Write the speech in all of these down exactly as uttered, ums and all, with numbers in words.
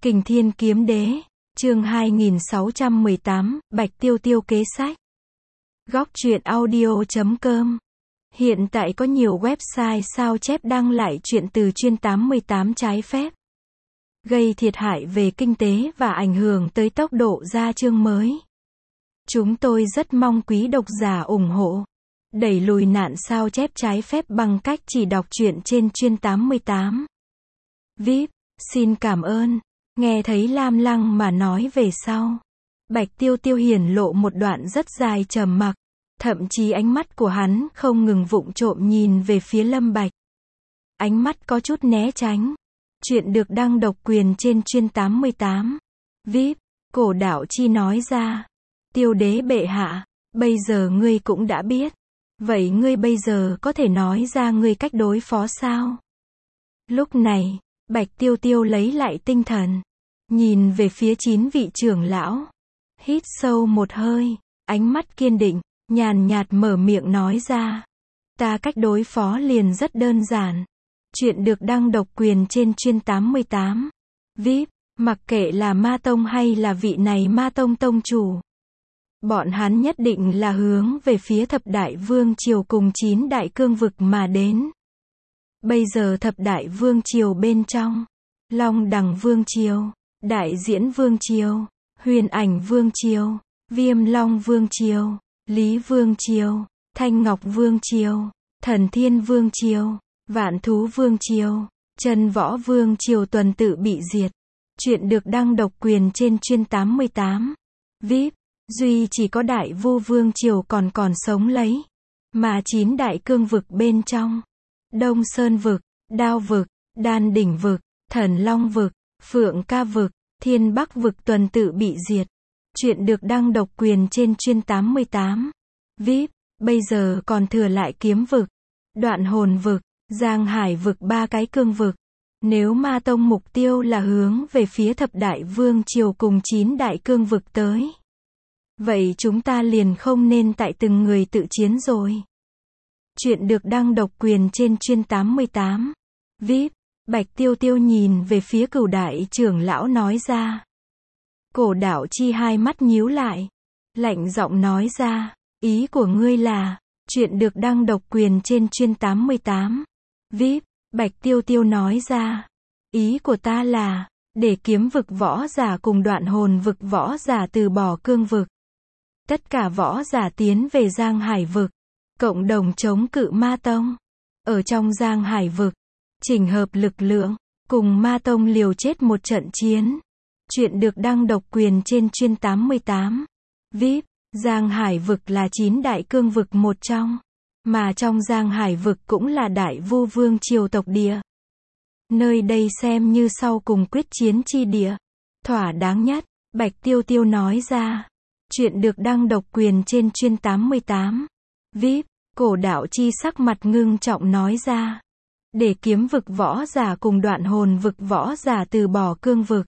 Kình Thiên Kiếm Đế, chương hai nghìn sáu trăm mười tám, Bạch Tiêu Tiêu kế sách. Góc truyện audio chấm com. Hiện tại có nhiều website sao chép đăng lại truyện từ chuyên tám mươi tám trái phép, gây thiệt hại về kinh tế và ảnh hưởng tới tốc độ ra chương mới. Chúng tôi rất mong quý độc giả ủng hộ, đẩy lùi nạn sao chép trái phép bằng cách chỉ đọc truyện trên chuyên tám mươi tám. vê i pê, xin cảm ơn. Nghe thấy Lam Lăng mà nói về sau, Bạch Tiêu Tiêu hiển lộ một đoạn rất dài trầm mặc, thậm chí ánh mắt của hắn không ngừng vụng trộm nhìn về phía Lâm Bạch. Ánh mắt có chút né tránh. Chuyện được đăng độc quyền trên chuyên tám mươi tám. vê i pê, Cổ Đạo Chi nói ra. Tiêu đế bệ hạ, bây giờ ngươi cũng đã biết. Vậy ngươi bây giờ có thể nói ra ngươi cách đối phó sao? Lúc này, Bạch Tiêu Tiêu lấy lại tinh thần, nhìn về phía chín vị trưởng lão, hít sâu một hơi, ánh mắt kiên định, nhàn nhạt mở miệng nói ra. Ta cách đối phó liền rất đơn giản. Chuyện được đăng độc quyền trên chuyên tám mươi tám. vê i pê, mặc kệ là Ma Tông hay là vị này Ma Tông tông chủ, bọn hắn nhất định là hướng về phía thập đại vương triều cùng chín đại cương vực mà đến. Bây giờ thập đại vương triều bên trong, Long Đằng Vương Triều, Đại Diễn Vương Triều, Huyền Ảnh Vương Triều, Viêm Long Vương Triều, Lý Vương Triều, Thanh Ngọc Vương Triều, Thần Thiên Vương Triều, Vạn Thú Vương Triều, Chân Võ Vương Triều tuần tự bị diệt. Chuyện được đăng độc quyền trên chuyên tám mươi tám. vê i pê, duy chỉ có Đại Vu Vương Triều còn còn sống lấy. Mà chín đại cương vực bên trong, Đông Sơn vực, Đao vực, Đan Đỉnh vực, Thần Long vực, Phượng Ca vực, Thiên Bắc vực tuần tự bị diệt. Chuyện được đăng độc quyền trên chuyên tám mươi tám. vê i pê, bây giờ còn thừa lại Kiếm vực, Đoạn Hồn vực, Giang Hải vực ba cái cương vực. Nếu Ma Tông mục tiêu là hướng về phía thập đại vương triều cùng chín đại cương vực tới, vậy chúng ta liền không nên tại từng người tự chiến rồi. Chuyện được đăng độc quyền trên chuyên tám mươi tám. vê i pê, Bạch Tiêu Tiêu nhìn về phía Cửu đại trưởng lão nói ra. Cổ Đạo Chi hai mắt nhíu lại, lạnh giọng nói ra, ý của ngươi là, chuyện được đăng độc quyền trên chuyên tám mươi tám. vê i pê, Bạch Tiêu Tiêu nói ra, ý của ta là, để Kiếm vực võ giả cùng Đoạn Hồn vực võ giả từ bỏ cương vực. Tất cả võ giả tiến về Giang Hải vực, cộng đồng chống cự Ma Tông. Ở trong Giang Hải vực, chỉnh hợp lực lượng, cùng Ma Tông liều chết một trận chiến. Chuyện được đăng độc quyền trên chuyên tám mươi tám. vê i pê, Giang Hải vực là chín đại cương vực một trong, mà trong Giang Hải vực cũng là Đại Vu Vương triều tộc địa. Nơi đây xem như sau cùng quyết chiến chi địa, thỏa đáng nhất, Bạch Tiêu Tiêu nói ra. Chuyện được đăng độc quyền trên chuyên tám mươi tám. vê i pê, Cổ Đạo Chi sắc mặt ngưng trọng nói ra. Để Kiếm vực võ giả cùng Đoạn Hồn vực võ giả từ bỏ cương vực,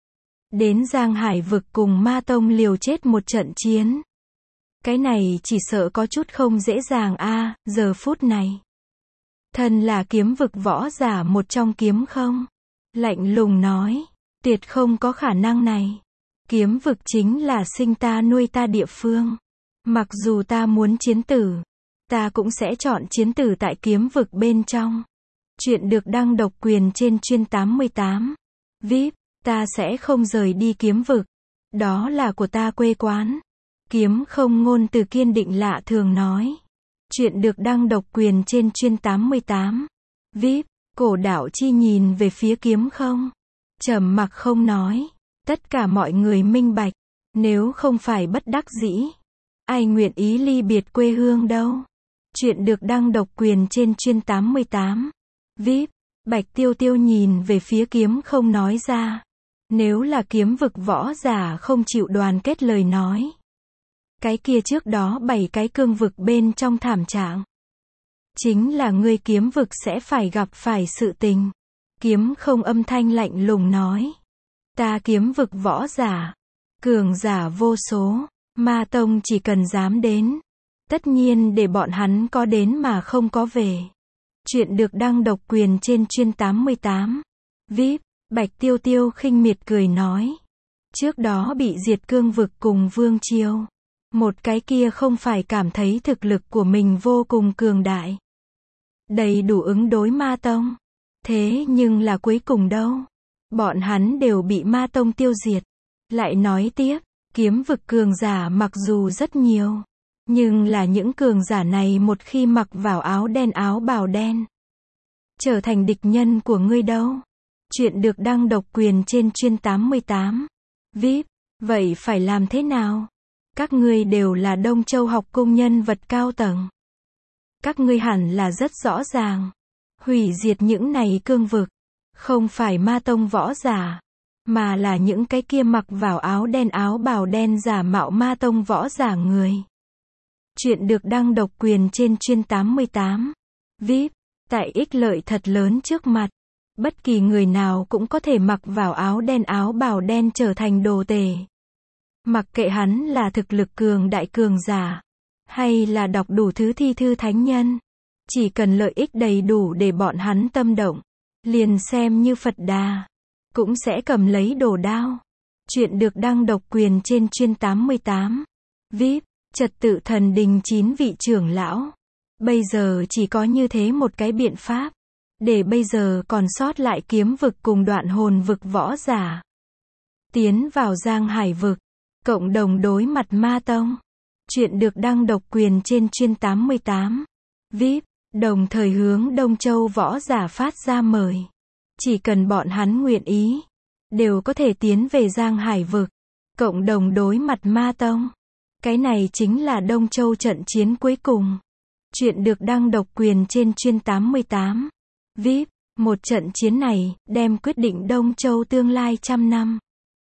đến Giang Hải vực cùng Ma Tông liều chết một trận chiến. Cái này chỉ sợ có chút không dễ dàng a. À, giờ phút này, thân là Kiếm vực võ giả một trong Kiếm không, lạnh lùng nói, tuyệt không có khả năng này. Kiếm vực chính là sinh ta nuôi ta địa phương. Mặc dù ta muốn chiến tử, ta cũng sẽ chọn chiến tử tại Kiếm vực bên trong. Chuyện được đăng độc quyền trên chuyên tám mươi tám. vê i pê, ta sẽ không rời đi Kiếm vực. Đó là của ta quê quán. Kiếm không ngôn từ kiên định lạ thường nói. Chuyện được đăng độc quyền trên chuyên tám mươi tám. vê i pê, Cổ Đạo Chi nhìn về phía Kiếm không, trầm mặc không nói. Tất cả mọi người minh bạch, nếu không phải bất đắc dĩ, ai nguyện ý ly biệt quê hương đâu. Chuyện được đăng độc quyền trên chuyên tám mươi tám. vê i pê, Bạch Tiêu Tiêu nhìn về phía Kiếm không nói ra. Nếu là Kiếm vực võ giả không chịu đoàn kết lời nói, cái kia trước đó bảy cái cương vực bên trong thảm trạng, chính là ngươi Kiếm vực sẽ phải gặp phải sự tình. Kiếm không âm thanh lạnh lùng nói. Ta Kiếm vực võ giả, cường giả vô số, Ma Tông chỉ cần dám đến, tất nhiên để bọn hắn có đến mà không có về. Chuyện được đăng độc quyền trên chuyên tám mươi tám. vê i pê, Bạch Tiêu Tiêu khinh miệt cười nói. Trước đó bị diệt cương vực cùng Vương Triều. Một cái kia không phải cảm thấy thực lực của mình vô cùng cường đại. Đầy đủ ứng đối ma tông. Thế nhưng là cuối cùng đâu? Bọn hắn đều bị ma tông tiêu diệt. Lại nói tiếp, kiếm vực cường giả mặc dù rất nhiều. Nhưng là những cường giả này một khi mặc vào áo đen áo bào đen. Trở thành địch nhân của ngươi đâu? Chuyện được đăng độc quyền trên chuyên tám mươi tám. vê i pê, vậy phải làm thế nào? Các ngươi đều là Đông Châu học cung nhân vật cao tầng. Các ngươi hẳn là rất rõ ràng. Hủy diệt những này cương vực. Không phải ma tông võ giả. Mà là những cái kia mặc vào áo đen áo bào đen giả mạo ma tông võ giả người. Chuyện được đăng độc quyền trên chuyên tám mươi tám. vê i pê, tại ích lợi thật lớn trước mặt. Bất kỳ người nào cũng có thể mặc vào áo đen áo bào đen trở thành đồ tể. Mặc kệ hắn là thực lực cường đại cường giả. Hay là đọc đủ thứ thi thư thánh nhân. Chỉ cần lợi ích đầy đủ để bọn hắn tâm động. Liền xem như Phật Đà. Cũng sẽ cầm lấy đồ đao. Chuyện được đăng độc quyền trên chuyên tám mươi tám. vê i pê, trật tự thần đình chín vị trưởng lão. Bây giờ chỉ có như thế một cái biện pháp. Để bây giờ còn sót lại kiếm vực cùng đoạn hồn vực võ giả. Tiến vào Giang Hải vực. Cộng đồng đối mặt ma tông. Chuyện được đăng độc quyền trên chuyên tám mươi tám. vê i pê, đồng thời hướng Đông Châu võ giả phát ra mời. Chỉ cần bọn hắn nguyện ý. Đều có thể tiến về Giang Hải vực. Cộng đồng đối mặt ma tông. Cái này chính là Đông Châu trận chiến cuối cùng. Chuyện được đăng độc quyền trên chuyên tám mươi tám. vê i pê, một trận chiến này, đem quyết định Đông Châu tương lai trăm năm.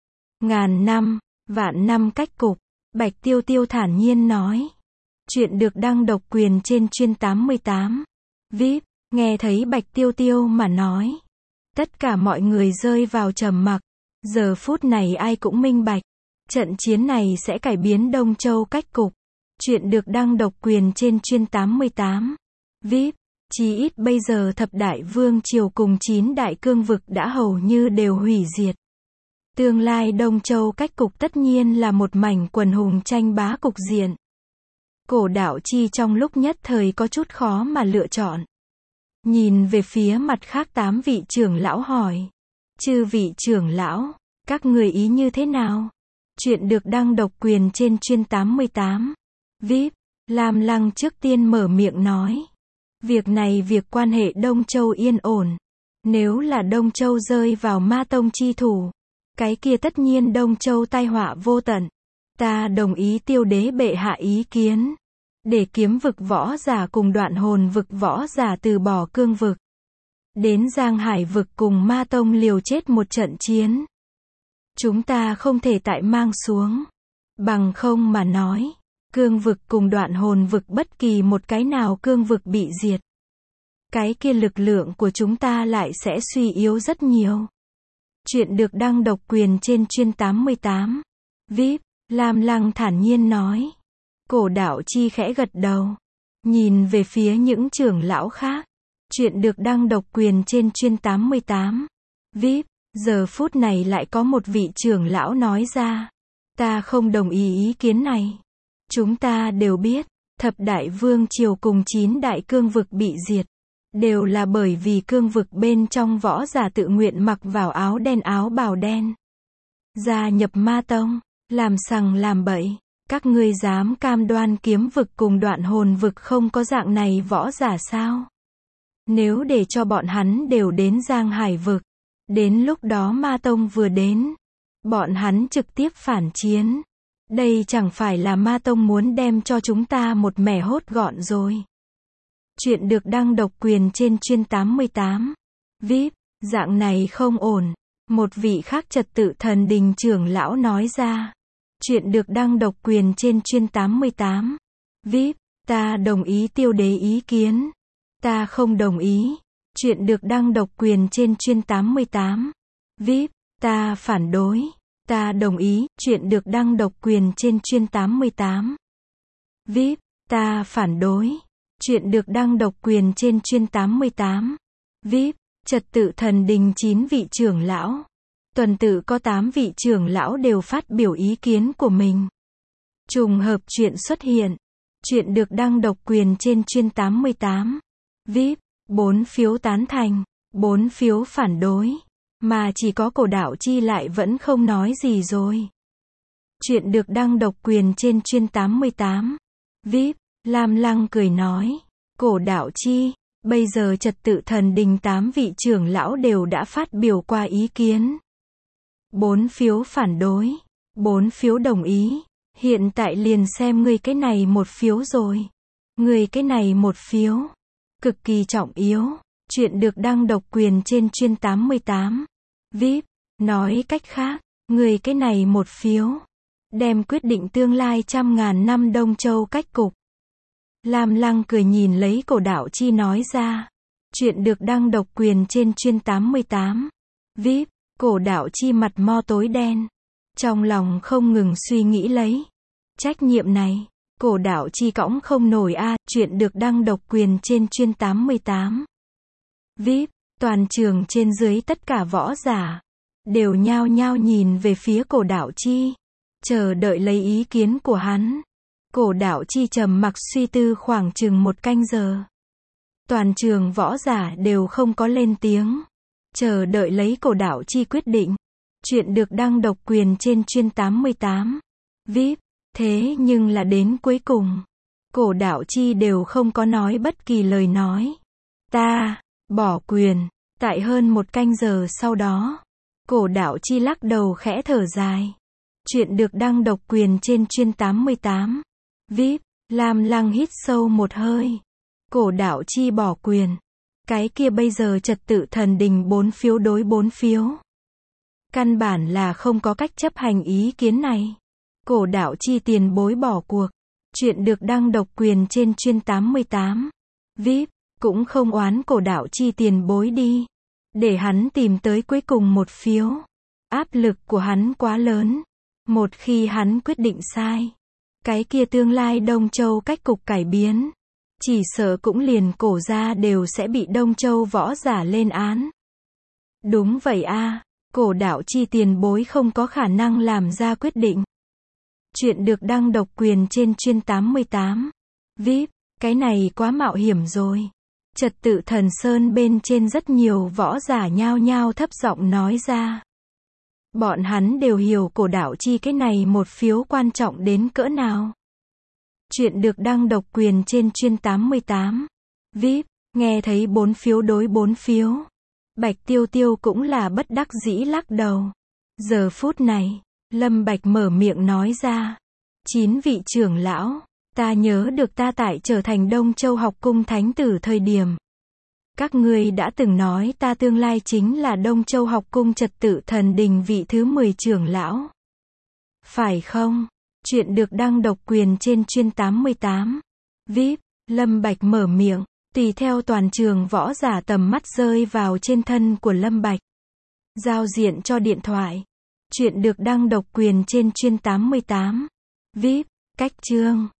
Ngàn năm, vạn năm cách cục. Bạch Tiêu Tiêu thản nhiên nói. Chuyện được đăng độc quyền trên chuyên tám mươi tám. vê i pê, nghe thấy Bạch Tiêu Tiêu mà nói. Tất cả mọi người rơi vào trầm mặc. Giờ phút này ai cũng minh bạch. Trận chiến này sẽ cải biến Đông Châu cách cục. Chuyện được đăng độc quyền trên chuyên tám mươi tám. vê i pê, chí ít bây giờ thập đại vương triều cùng chín đại cương vực đã hầu như đều hủy diệt. Tương lai Đông Châu cách cục tất nhiên là một mảnh quần hùng tranh bá cục diện. Cổ đạo chi trong lúc nhất thời có chút khó mà lựa chọn. Nhìn về phía mặt khác tám vị trưởng lão hỏi. Chư vị trưởng lão, các người ý như thế nào? Chuyện được đăng độc quyền trên chuyên tám mươi tám. vê i pê, Lam Lăng trước tiên mở miệng nói. Việc này việc quan hệ Đông Châu yên ổn. Nếu là Đông Châu rơi vào ma tông chi thủ. Cái kia tất nhiên Đông Châu tai họa vô tận. Ta đồng ý tiêu đế bệ hạ ý kiến. Để kiếm vực võ giả cùng đoạn hồn vực võ giả từ bỏ cương vực. Đến Giang Hải vực cùng ma tông liều chết một trận chiến. Chúng ta không thể tại mang xuống. Bằng không mà nói. Cương vực cùng đoạn hồn vực bất kỳ một cái nào cương vực bị diệt. Cái kia lực lượng của chúng ta lại sẽ suy yếu rất nhiều. Chuyện được đăng độc quyền trên chuyên tám mươi tám. vê i pê, Lam Lăng thản nhiên nói. Cổ đạo chi khẽ gật đầu. Nhìn về phía những trưởng lão khác. Chuyện được đăng độc quyền trên chuyên tám mươi tám. vê i pê, giờ phút này lại có một vị trưởng lão nói ra. Ta không đồng ý ý kiến này. Chúng ta đều biết, thập đại vương triều cùng chín đại cương vực bị diệt. Đều là bởi vì cương vực bên trong võ giả tự nguyện mặc vào áo đen áo bào đen. Gia nhập ma tông, làm sằng làm bậy. Các ngươi dám cam đoan kiếm vực cùng đoạn hồn vực không có dạng này võ giả sao? Nếu để cho bọn hắn đều đến Giang Hải vực. Đến lúc đó ma tông vừa đến. Bọn hắn trực tiếp phản chiến. Đây chẳng phải là ma tông muốn đem cho chúng ta một mẻ hốt gọn rồi. Chuyện được đăng độc quyền trên chuyên tám mươi tám. vê i pê, dạng này không ổn. Một vị khác trật tự thần đình trưởng lão nói ra. Chuyện được đăng độc quyền trên chuyên tám mươi tám. vê i pê, ta đồng ý tiêu đế ý kiến. Ta không đồng ý. Chuyện được đăng độc quyền trên chuyên tám mươi tám. vê i pê, ta phản đối. Ta đồng ý. Chuyện được đăng độc quyền trên chuyên tám mươi tám. vê i pê, ta phản đối. Chuyện được đăng độc quyền trên chuyên tám mươi tám. vê i pê, Trật tự thần đình chín vị trưởng lão. Tuần tự có tám vị trưởng lão đều phát biểu ý kiến của mình. Trùng hợp chuyện xuất hiện. Chuyện được đăng độc quyền trên chuyên tám mươi tám. vê i pê, bốn phiếu tán thành, bốn phiếu phản đối. Mà chỉ có Cổ Đạo Chi lại vẫn không nói gì rồi. Chuyện được đăng độc quyền trên chuyên tám mươi tám. vê i pê, Lam Lăng cười nói. Cổ Đạo Chi, bây giờ trật tự thần đình tám vị trưởng lão đều đã phát biểu qua ý kiến. Bốn phiếu phản đối, bốn phiếu đồng ý. Hiện tại liền xem ngươi cái này một phiếu rồi. Ngươi cái này một phiếu. Cực kỳ trọng yếu. Chuyện được đăng độc quyền trên chuyên tám mươi tám. vê i pê, nói cách khác, ngươi cái này một phiếu. Đem quyết định tương lai trăm ngàn năm Đông Châu cách cục. Lam Lăng cười nhìn lấy Cổ Đạo Chi nói ra. Chuyện được đăng độc quyền trên chuyên tám mươi tám. vê i pê, Cổ Đạo Chi mặt mo tối đen. Trong lòng không ngừng suy nghĩ lấy. Trách nhiệm này, Cổ Đạo Chi cõng không nổi a. À, chuyện được đăng độc quyền trên chuyên tám mươi tám. vê i pê, toàn trường trên dưới tất cả võ giả. Đều nhao nhao nhìn về phía Cổ Đạo Chi. Chờ đợi lấy ý kiến của hắn. Cổ Đạo Chi trầm mặc suy tư khoảng chừng một canh giờ. Toàn trường võ giả đều không có lên tiếng. Chờ đợi lấy Cổ Đạo Chi quyết định. Chuyện được đăng độc quyền trên chuyên tám mươi tám. vê i pê, thế nhưng là đến cuối cùng. Cổ Đạo Chi đều không có nói bất kỳ lời nói. Ta, bỏ quyền. Tại hơn một canh giờ sau đó. Cổ Đạo Chi lắc đầu khẽ thở dài. Chuyện được đăng độc quyền trên chuyên tám mươi tám. vê i pê, Lam Lăng hít sâu một hơi. Cổ Đạo Chi bỏ quyền. Cái kia bây giờ trật tự thần đình bốn phiếu đối bốn phiếu. Căn bản là không có cách chấp hành ý kiến này. Cổ Đạo Chi tiền bối bỏ cuộc. Chuyện được đăng độc quyền trên chuyên tám mươi tám. vê i pê, cũng không oán Cổ Đạo Chi tiền bối đi. Để hắn tìm tới cuối cùng một phiếu. Áp lực của hắn quá lớn. Một khi hắn quyết định sai. Cái kia tương lai Đông Châu cách cục cải biến. Chỉ sợ cũng liền Cổ gia đều sẽ bị Đông Châu võ giả lên án. Đúng vậy a, à, Cổ Đạo Chi tiền bối không có khả năng làm ra quyết định. Chuyện được đăng độc quyền trên chuyên tám mươi tám. vê i pê, cái này quá mạo hiểm rồi. Trật tự thần sơn bên trên rất nhiều võ giả nhao nhao thấp giọng nói ra. Bọn hắn đều hiểu Cổ Đạo Chi cái này một phiếu quan trọng đến cỡ nào. Chuyện được đăng độc quyền trên chuyên tám mươi tám. vê i pê, nghe thấy bốn phiếu đối bốn phiếu. Bạch Tiêu Tiêu cũng là bất đắc dĩ lắc đầu. Giờ phút này, Lâm Bạch mở miệng nói ra. Chín vị trưởng lão, ta nhớ được ta tại trở thành Đông Châu học cung thánh tử thời điểm. Các ngươi đã từng nói ta tương lai chính là Đông Châu học cung trật tự thần đình vị thứ mười trưởng lão. Phải không? Chuyện được đăng độc quyền trên chuyên tám mươi tám. vê i pê, Lâm Bạch mở miệng, tùy theo toàn trường võ giả tầm mắt rơi vào trên thân của Lâm Bạch. Giao diện cho điện thoại. Chuyện được đăng độc quyền trên chuyên tám mươi tám. vê i pê, cách chương.